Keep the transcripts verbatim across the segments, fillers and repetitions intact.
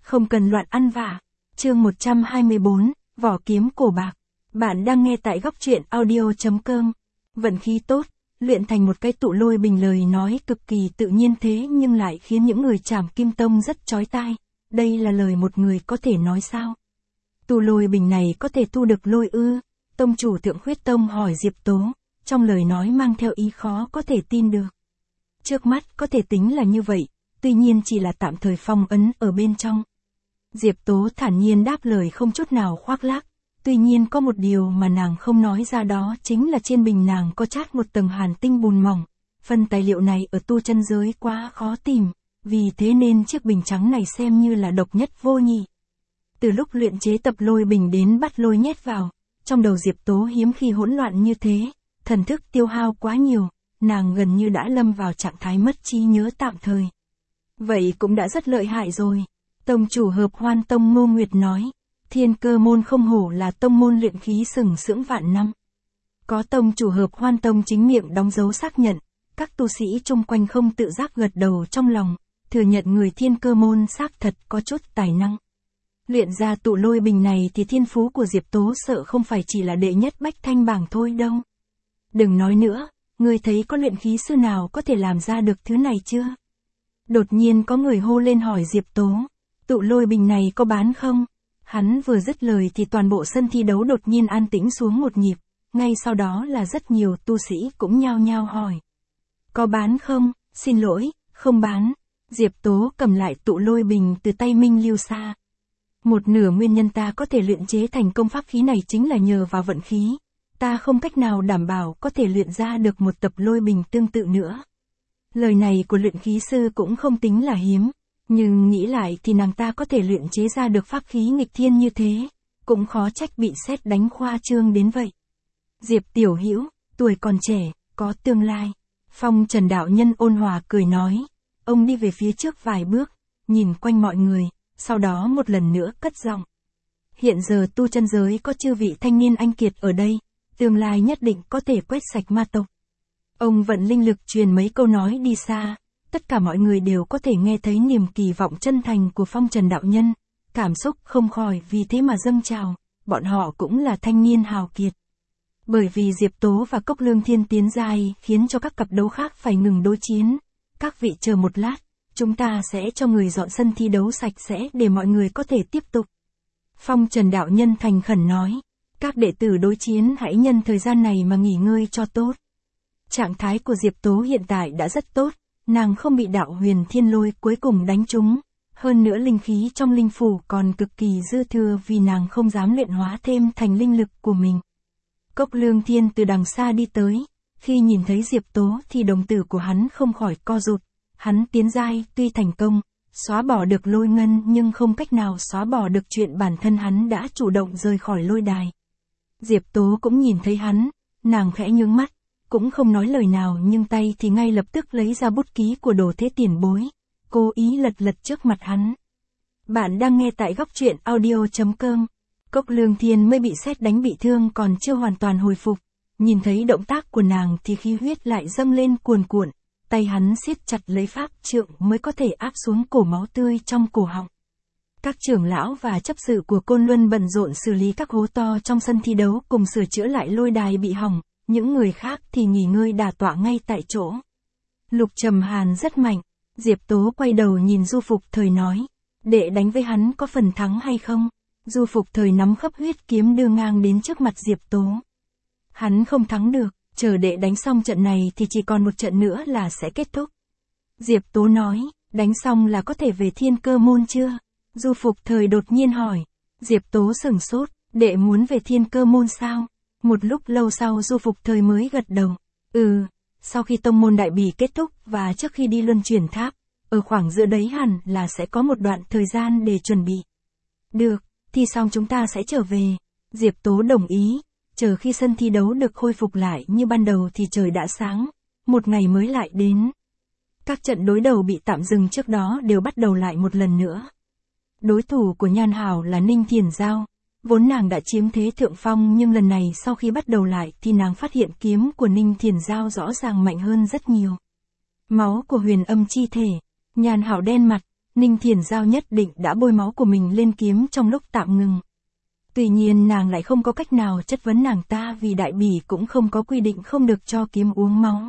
Không cần loạn ăn vạ. Chương một trăm hai mươi bốn, vỏ kiếm cổ bạc. Bạn đang nghe tại góc truyện audio chấm com. Vận khí tốt, luyện thành một cái tụ lôi bình, lời nói cực kỳ tự nhiên thế nhưng lại khiến những người Trảm Kim Tông rất chói tai. Đây là lời một người có thể nói sao? Tụ lôi bình này có thể tu được lôi ư? Tông chủ Thượng Khuyết Tông hỏi Diệp Tố, trong lời nói mang theo ý khó có thể tin được. Trước mắt có thể tính là như vậy, tuy nhiên chỉ là tạm thời phong ấn ở bên trong. Diệp Tố thản nhiên đáp lời không chút nào khoác lác, tuy nhiên có một điều mà nàng không nói ra, đó chính là trên bình nàng có chát một tầng hàn tinh bùn mỏng. Phần tài liệu này ở tu chân giới quá khó tìm, vì thế nên chiếc bình trắng này xem như là độc nhất vô nhị. Từ lúc luyện chế tập lôi bình đến bắt lôi nhét vào, trong đầu Diệp Tố hiếm khi hỗn loạn như thế, thần thức tiêu hao quá nhiều, nàng gần như đã lâm vào trạng thái mất trí nhớ tạm thời. Vậy cũng đã rất lợi hại rồi. Tông chủ Hợp Hoan Tông Ngô Nguyệt nói, Thiên Cơ môn không hổ là tông môn luyện khí sừng sững vạn năm. Có tông chủ Hợp Hoan Tông chính miệng đóng dấu xác nhận, các tu sĩ chung quanh không tự giác gật đầu trong lòng, thừa nhận người Thiên Cơ môn xác thật có chút tài năng. Luyện ra tụ lôi bình này thì thiên phú của Diệp Tố sợ không phải chỉ là đệ nhất bách thanh bảng thôi đâu. Đừng nói nữa, ngươi thấy có luyện khí sư nào có thể làm ra được thứ này chưa? Đột nhiên có người hô lên hỏi Diệp Tố, tụ lôi bình này có bán không? Hắn vừa dứt lời thì toàn bộ sân thi đấu đột nhiên an tĩnh xuống một nhịp, ngay sau đó là rất nhiều tu sĩ cũng nhao nhao hỏi. Có bán không? Xin lỗi, không bán. Diệp Tố cầm lại tụ lôi bình từ tay Minh Lưu Sa. Một nửa nguyên nhân ta có thể luyện chế thành công pháp khí này chính là nhờ vào vận khí. Ta không cách nào đảm bảo có thể luyện ra được một tập lôi bình tương tự nữa. Lời này của luyện khí sư cũng không tính là hiếm, nhưng nghĩ lại thì nàng ta có thể luyện chế ra được pháp khí nghịch thiên như thế, cũng khó trách bị sét đánh khoa trương đến vậy. Diệp tiểu hữu, tuổi còn trẻ, có tương lai. Phong Trần đạo nhân ôn hòa cười nói, ông đi về phía trước vài bước, nhìn quanh mọi người, sau đó một lần nữa cất giọng. Hiện giờ tu chân giới có chư vị thanh niên anh kiệt ở đây, tương lai nhất định có thể quét sạch ma tộc. Ông vận linh lực truyền mấy câu nói đi xa, tất cả mọi người đều có thể nghe thấy niềm kỳ vọng chân thành của Phong Trần đạo nhân, cảm xúc không khỏi vì thế mà dâng trào, bọn họ cũng là thanh niên hào kiệt. Bởi vì Diệp Tố và Cốc Lương Thiên tiến giai khiến cho các cặp đấu khác phải ngừng đối chiến. Các vị chờ một lát, chúng ta sẽ cho người dọn sân thi đấu sạch sẽ để mọi người có thể tiếp tục. Phong Trần đạo nhân thành khẩn nói, các đệ tử đối chiến hãy nhân thời gian này mà nghỉ ngơi cho tốt. Trạng thái của Diệp Tố hiện tại đã rất tốt, nàng không bị đạo huyền thiên lôi cuối cùng đánh trúng, hơn nữa linh khí trong linh phủ còn cực kỳ dư thừa vì nàng không dám luyện hóa thêm thành linh lực của mình. Cốc Lương Thiên từ đằng xa đi tới, khi nhìn thấy Diệp Tố thì đồng tử của hắn không khỏi co rụt, hắn tiến giai tuy thành công, xóa bỏ được lôi ngân nhưng không cách nào xóa bỏ được chuyện bản thân hắn đã chủ động rời khỏi lôi đài. Diệp Tố cũng nhìn thấy hắn, nàng khẽ nhướng mắt, cũng không nói lời nào nhưng tay thì ngay lập tức lấy ra bút ký của Đồ Thế tiền bối, cố ý lật lật trước mặt hắn. Bạn đang nghe tại góc truyện audio chấm com. Cốc Lương Thiên mới bị sét đánh bị thương còn chưa hoàn toàn hồi phục, nhìn thấy động tác của nàng thì khí huyết lại dâng lên cuồn cuộn, tay hắn siết chặt lấy pháp trượng mới có thể áp xuống cổ máu tươi trong cổ họng. Các trưởng lão và chấp sự của Côn Luân bận rộn xử lý các hố to trong sân thi đấu cùng sửa chữa lại lôi đài bị hỏng, những người khác thì nghỉ ngơi đả tọa ngay tại chỗ. Lục Trầm Hàn rất mạnh, Diệp Tố quay đầu nhìn Du Phục Thời nói, đệ đánh với hắn có phần thắng hay không? Du Phục Thời nắm khắp huyết kiếm đưa ngang đến trước mặt Diệp Tố. Hắn không thắng được, chờ đệ đánh xong trận này thì chỉ còn một trận nữa là sẽ kết thúc. Diệp Tố nói, đánh xong là có thể về Thiên Cơ môn chưa? Du Phục Thời đột nhiên hỏi. Diệp Tố sửng sốt, đệ muốn về Thiên Cơ môn sao? Một lúc lâu sau Du Phục Thời mới gật đầu. Ừ, sau khi tông môn đại bỉ kết thúc và trước khi đi luân chuyển tháp, ở khoảng giữa đấy hẳn là sẽ có một đoạn thời gian để chuẩn bị. Được, thi xong chúng ta sẽ trở về. Diệp Tố đồng ý, chờ khi sân thi đấu được khôi phục lại như ban đầu thì trời đã sáng, một ngày mới lại đến. Các trận đối đầu bị tạm dừng trước đó đều bắt đầu lại một lần nữa. Đối thủ của Nhan Hảo là Ninh Thiền Giao, vốn nàng đã chiếm thế thượng phong nhưng lần này sau khi bắt đầu lại thì nàng phát hiện kiếm của Ninh Thiền Giao rõ ràng mạnh hơn rất nhiều. Máu của Huyền Âm chi thể, Nhan Hảo đen mặt, Ninh Thiền Giao nhất định đã bôi máu của mình lên kiếm trong lúc tạm ngừng. Tuy nhiên nàng lại không có cách nào chất vấn nàng ta vì đại bỉ cũng không có quy định không được cho kiếm uống máu.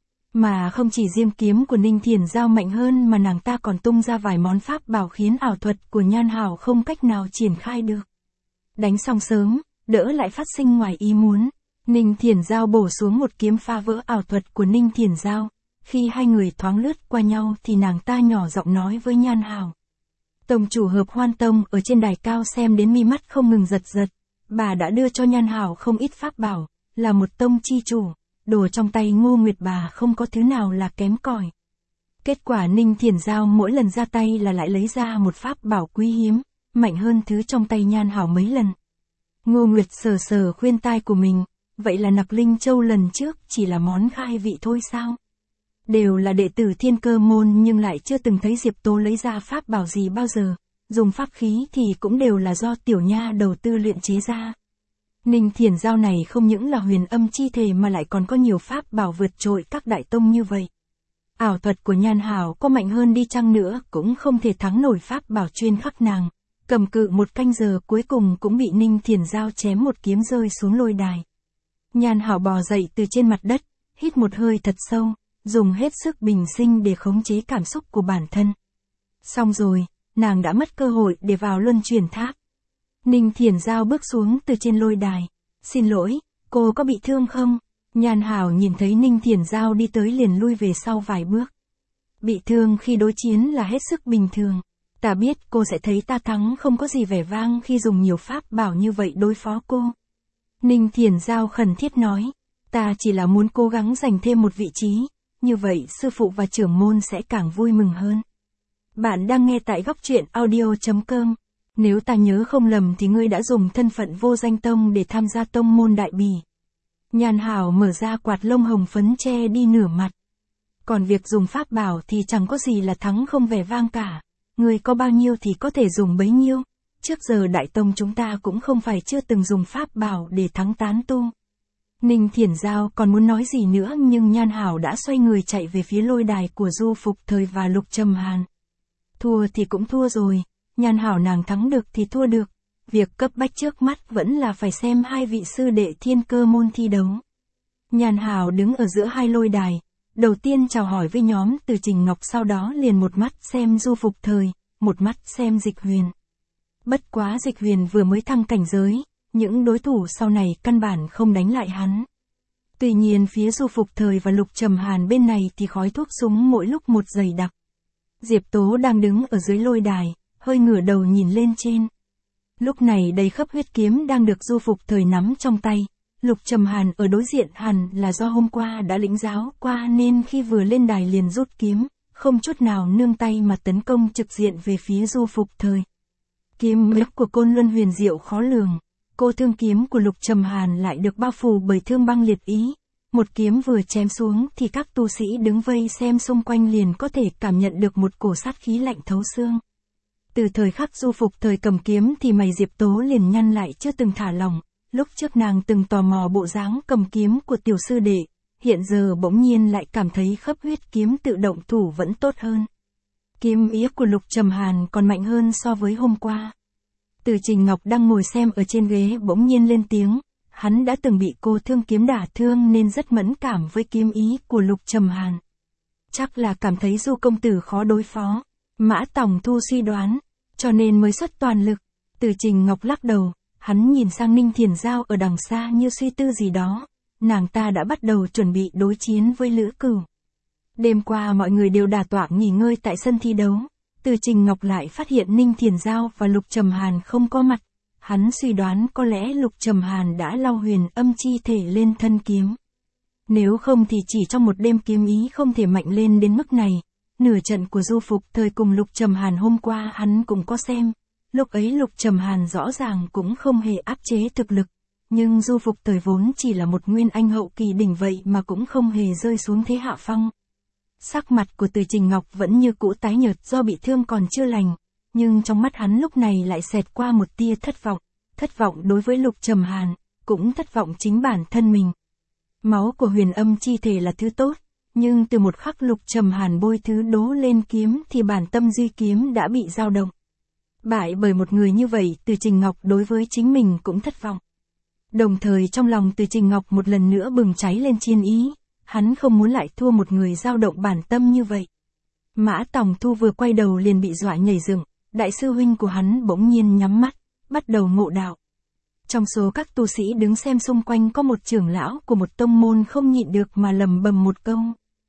Mà không chỉ riêng kiếm của Ninh Thiền Giao mạnh hơn mà nàng ta còn tung ra vài món pháp bảo khiến ảo thuật của Nhan Hảo không cách nào triển khai được. Đánh xong sớm, đỡ lại phát sinh ngoài ý muốn. Ninh Thiền Giao bổ xuống một kiếm phá vỡ ảo thuật của Ninh Thiền Giao. Khi hai người thoáng lướt qua nhau thì nàng ta nhỏ giọng nói với Nhan Hảo. Tông chủ Hợp Hoan Tông ở trên đài cao xem đến mi mắt không ngừng giật giật. Bà đã đưa cho Nhan Hảo không ít pháp bảo, là một tông chi chủ. Đồ trong tay Ngô Nguyệt bà không có thứ nào là kém cỏi. Kết quả Ninh Thiền Giao mỗi lần ra tay là lại lấy ra một pháp bảo quý hiếm, mạnh hơn thứ trong tay Nhan Hảo mấy lần. Ngô Nguyệt sờ sờ khuyên tai của mình, vậy là Nặc Linh Châu lần trước chỉ là món khai vị thôi sao? Đều là đệ tử Thiên Cơ môn nhưng lại chưa từng thấy Diệp Tố lấy ra pháp bảo gì bao giờ, dùng pháp khí thì cũng đều là do tiểu nha đầu tư luyện chế ra. Ninh Thiền Giao này không những là huyền âm chi thể mà lại còn có nhiều pháp bảo vượt trội các đại tông như vậy. Ảo thuật của Nhan Hảo có mạnh hơn đi chăng nữa cũng không thể thắng nổi pháp bảo chuyên khắc nàng. Cầm cự một canh giờ cuối cùng cũng bị Ninh Thiền Giao chém một kiếm rơi xuống lôi đài. Nhan Hảo bò dậy từ trên mặt đất, hít một hơi thật sâu, dùng hết sức bình sinh để khống chế cảm xúc của bản thân. Xong rồi, nàng đã mất cơ hội để vào luân chuyển tháp. Ninh Thiền Giao bước xuống từ trên lôi đài. Xin lỗi, cô có bị thương không? Nhan Hảo nhìn thấy Ninh Thiền Giao đi tới liền lui về sau vài bước. Bị thương khi đối chiến là hết sức bình thường. Ta biết cô sẽ thấy ta thắng không có gì vẻ vang khi dùng nhiều pháp bảo như vậy đối phó cô. Ninh Thiền Giao khẩn thiết nói. Ta chỉ là muốn cố gắng giành thêm một vị trí. Như vậy sư phụ và trưởng môn sẽ càng vui mừng hơn. Bạn đang nghe tại góc truyện audio chấm com. Nếu ta nhớ không lầm thì ngươi đã dùng thân phận vô danh tông để tham gia tông môn đại bỉ. Nhan Hảo mở ra quạt lông hồng phấn che đi nửa mặt. Còn việc dùng pháp bảo thì chẳng có gì là thắng không vẻ vang cả. Ngươi có bao nhiêu thì có thể dùng bấy nhiêu. Trước giờ đại tông chúng ta cũng không phải chưa từng dùng pháp bảo để thắng tán tu. Ninh Thiền Giao còn muốn nói gì nữa nhưng Nhan Hảo đã xoay người chạy về phía lôi đài của Du Phục Thời và Lục Trầm Hàn. Thua thì cũng thua rồi. Nhan Hảo nàng thắng được thì thua được. Việc cấp bách trước mắt vẫn là phải xem hai vị sư đệ Thiên Cơ môn thi đấu. Nhan Hảo đứng ở giữa hai lôi đài. Đầu tiên chào hỏi với nhóm Từ Trình Ngọc, sau đó liền một mắt xem Du Phục Thời, một mắt xem Dịch Huyền. Bất quá Dịch Huyền vừa mới thăng cảnh giới, những đối thủ sau này căn bản không đánh lại hắn. Tuy nhiên phía Du Phục Thời và Lục Trầm Hàn bên này thì khói thuốc súng mỗi lúc một dày đặc. Diệp Tố đang đứng ở dưới lôi đài, hơi ngửa đầu nhìn lên trên. Lúc này đầy khắp huyết kiếm đang được Du Phục Thời nắm trong tay. Lục Trầm Hàn ở đối diện hẳn là do hôm qua đã lĩnh giáo qua nên khi vừa lên đài liền rút kiếm, không chút nào nương tay mà tấn công trực diện về phía Du Phục Thời. Kiếm lực của Côn Luân huyền diệu khó lường. Cô thương kiếm của Lục Trầm Hàn lại được bao phủ bởi thương băng liệt ý. Một kiếm vừa chém xuống thì các tu sĩ đứng vây xem xung quanh liền có thể cảm nhận được một cổ sát khí lạnh thấu xương. Từ thời khắc Du Phục Thời cầm kiếm thì mày Diệp Tố liền nhăn lại chưa từng thả lỏng. Lúc trước nàng từng tò mò bộ dáng cầm kiếm của tiểu sư đệ, hiện giờ bỗng nhiên lại cảm thấy khắp huyết kiếm tự động thủ vẫn tốt hơn. Kiếm ý của Lục Trầm Hàn còn mạnh hơn so với hôm qua. Từ Trình Ngọc đang ngồi xem ở trên ghế bỗng nhiên lên tiếng, hắn đã từng bị cô thương kiếm đả thương nên rất mẫn cảm với kiếm ý của Lục Trầm Hàn. Chắc là cảm thấy Du công tử khó đối phó, Mã Tòng Thu suy đoán, cho nên mới xuất toàn lực. Từ Trình Ngọc lắc đầu, hắn nhìn sang Ninh Thiền Giao ở đằng xa như suy tư gì đó, nàng ta đã bắt đầu chuẩn bị đối chiến với Lữ Cửu. Đêm qua mọi người đều đả tọa nghỉ ngơi tại sân thi đấu. Từ Trình Ngọc lại phát hiện Ninh Thiền Giao và Lục Trầm Hàn không có mặt. Hắn suy đoán có lẽ Lục Trầm Hàn đã lau huyền âm chi thể lên thân kiếm. Nếu không thì chỉ trong một đêm kiếm ý không thể mạnh lên đến mức này. Nửa trận của Du Phục Thời cùng Lục Trầm Hàn hôm qua hắn cũng có xem. Lúc ấy Lục Trầm Hàn rõ ràng cũng không hề áp chế thực lực. Nhưng Du Phục Thời vốn chỉ là một nguyên anh hậu kỳ đỉnh vậy mà cũng không hề rơi xuống thế hạ phong. Sắc mặt của Từ Trình Ngọc vẫn như cũ tái nhợt do bị thương còn chưa lành, nhưng trong mắt hắn lúc này lại xẹt qua một tia thất vọng, thất vọng đối với Lục Trầm Hàn, cũng thất vọng chính bản thân mình. Máu của huyền âm chi thể là thứ tốt, Nhưng từ một khắc Lục Trầm Hàn bôi thứ đố lên kiếm thì bản tâm duy kiếm đã bị dao động. Bại bởi một người như vậy, Từ Trình Ngọc đối với chính mình cũng thất vọng. Đồng thời trong lòng Từ Trình Ngọc một lần nữa bừng cháy lên chiến ý, hắn không muốn lại thua một người dao động bản tâm như vậy. Mã Tòng Thu vừa quay đầu liền bị dọa nhảy dựng, đại sư huynh của hắn bỗng nhiên nhắm mắt, bắt đầu ngộ đạo. Trong số các tu sĩ đứng xem xung quanh có một trưởng lão của một tông môn không nhịn được mà lầm bầm một câu.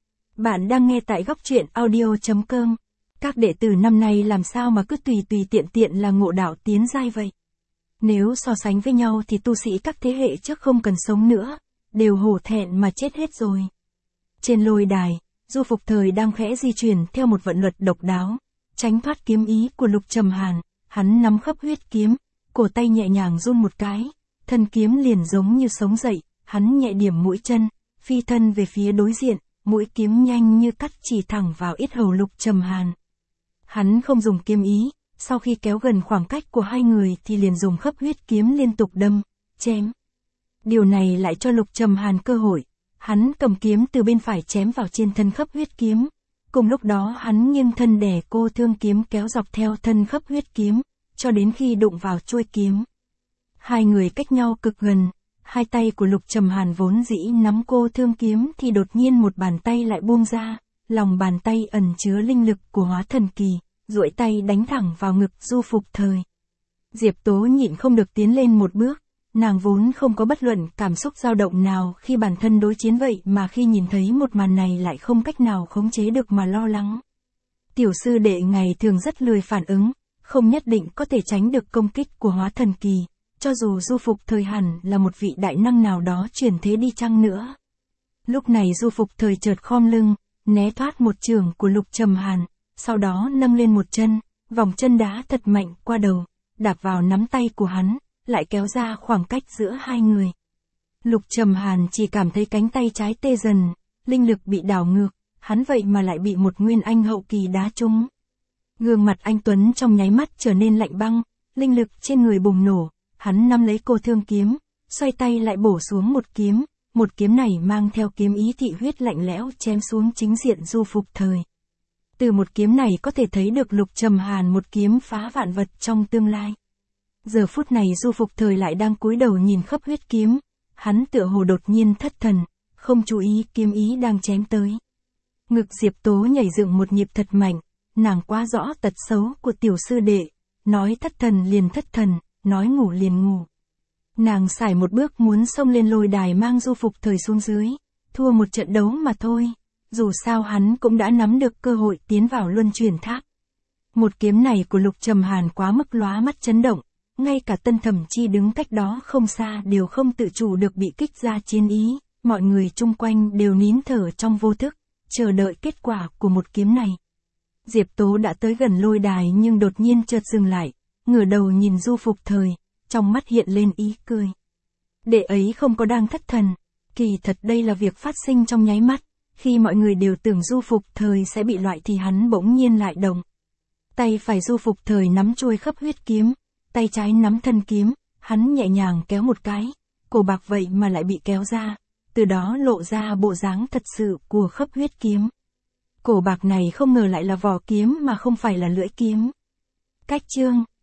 Bạn đang nghe tại góc truyện audio chấm com. Các đệ tử năm nay làm sao mà cứ tùy tùy tiện tiện là ngộ đạo tiến giai vậy? Nếu so sánh với nhau thì tu sĩ các thế hệ trước không cần sống nữa, đều hổ thẹn mà chết hết rồi. Trên lôi đài, Du Phục Thời đang khẽ di chuyển theo một vận luật độc đáo, tránh thoát kiếm ý của Lục Trầm Hàn, hắn nắm khắp huyết kiếm, cổ tay nhẹ nhàng run một cái, thân kiếm liền giống như sống dậy, hắn nhẹ điểm mũi chân, phi thân về phía đối diện, mũi kiếm nhanh như cắt chỉ thẳng vào yết hầu Lục Trầm Hàn. Hắn không dùng kiếm ý, sau khi kéo gần khoảng cách của hai người thì liền dùng khắp huyết kiếm liên tục đâm, chém. Điều này lại cho Lục Trầm Hàn cơ hội, hắn cầm kiếm từ bên phải chém vào trên thân khắp huyết kiếm. Cùng lúc đó hắn nghiêng thân đè cô thương kiếm kéo dọc theo thân khắp huyết kiếm, cho đến khi đụng vào chuôi kiếm. Hai người cách nhau cực gần, hai tay của Lục Trầm Hàn vốn dĩ nắm cô thương kiếm thì đột nhiên một bàn tay lại buông ra, lòng bàn tay ẩn chứa linh lực của hóa thần kỳ, duỗi tay đánh thẳng vào ngực Du Phục Thời. Diệp Tố nhịn không được tiến lên một bước, nàng vốn không có bất luận cảm xúc dao động nào khi bản thân đối chiến vậy mà khi nhìn thấy một màn này lại không cách nào khống chế được mà lo lắng. Tiểu sư đệ ngày thường rất lười phản ứng, không nhất định có thể tránh được công kích của hóa thần kỳ, cho dù Du Phục Thời hẳn là một vị đại năng nào đó chuyển thế đi chăng nữa. Lúc này Du Phục Thời chợt khom lưng, né thoát một chưởng của Lục Trầm Hàn, sau đó nâng lên một chân, vòng chân đá thật mạnh qua đầu, đạp vào nắm tay của hắn, lại kéo ra khoảng cách giữa hai người. Lục Trầm Hàn chỉ cảm thấy cánh tay trái tê dần, linh lực bị đảo ngược, hắn vậy mà lại bị một nguyên anh hậu kỳ đá trúng. Gương mặt anh Tuấn trong nháy mắt trở nên lạnh băng, linh lực trên người bùng nổ, hắn nắm lấy cô thương kiếm, xoay tay lại bổ xuống một kiếm, một kiếm này mang theo kiếm ý thị huyết lạnh lẽo chém xuống chính diện Du Phục Thời. Từ một kiếm này có thể thấy được Lục Trầm Hàn một kiếm phá vạn vật trong tương lai. Giờ phút này Du Phục Thời lại đang cúi đầu nhìn khắp huyết kiếm, hắn tựa hồ đột nhiên thất thần, không chú ý kiếm ý đang chém tới. Ngực Diệp Tố nhảy dựng một nhịp thật mạnh, nàng quá rõ tật xấu của tiểu sư đệ, nói thất thần liền thất thần, nói ngủ liền ngủ. Nàng sải một bước muốn xông lên lôi đài mang Du Phục Thời xuống dưới, thua một trận đấu mà thôi, dù sao hắn cũng đã nắm được cơ hội tiến vào luân chuyển tháp. Một kiếm này của Lục Trầm Hàn quá mức lóa mắt chấn động, ngay cả Tân Thẩm Chi đứng cách đó không xa đều không tự chủ được bị kích ra chiến ý, mọi người chung quanh đều nín thở trong vô thức, chờ đợi kết quả của một kiếm này. Diệp Tố đã tới gần lôi đài nhưng đột nhiên chợt dừng lại, ngửa đầu nhìn Du Phục Thời, trong mắt hiện lên ý cười. Đệ ấy không có đang thất thần, kỳ thật đây là việc phát sinh trong nháy mắt, khi mọi người đều tưởng Du Phục Thời sẽ bị loại thì hắn bỗng nhiên lại động. Tay phải Du Phục Thời nắm chuôi khắp huyết kiếm, tay trái nắm thân kiếm, hắn nhẹ nhàng kéo một cái, cổ bạc vậy mà lại bị kéo ra, từ đó lộ ra bộ dáng thật sự của khắp huyết kiếm. Cổ bạc này không ngờ lại là vỏ kiếm mà không phải là lưỡi kiếm. Cách chương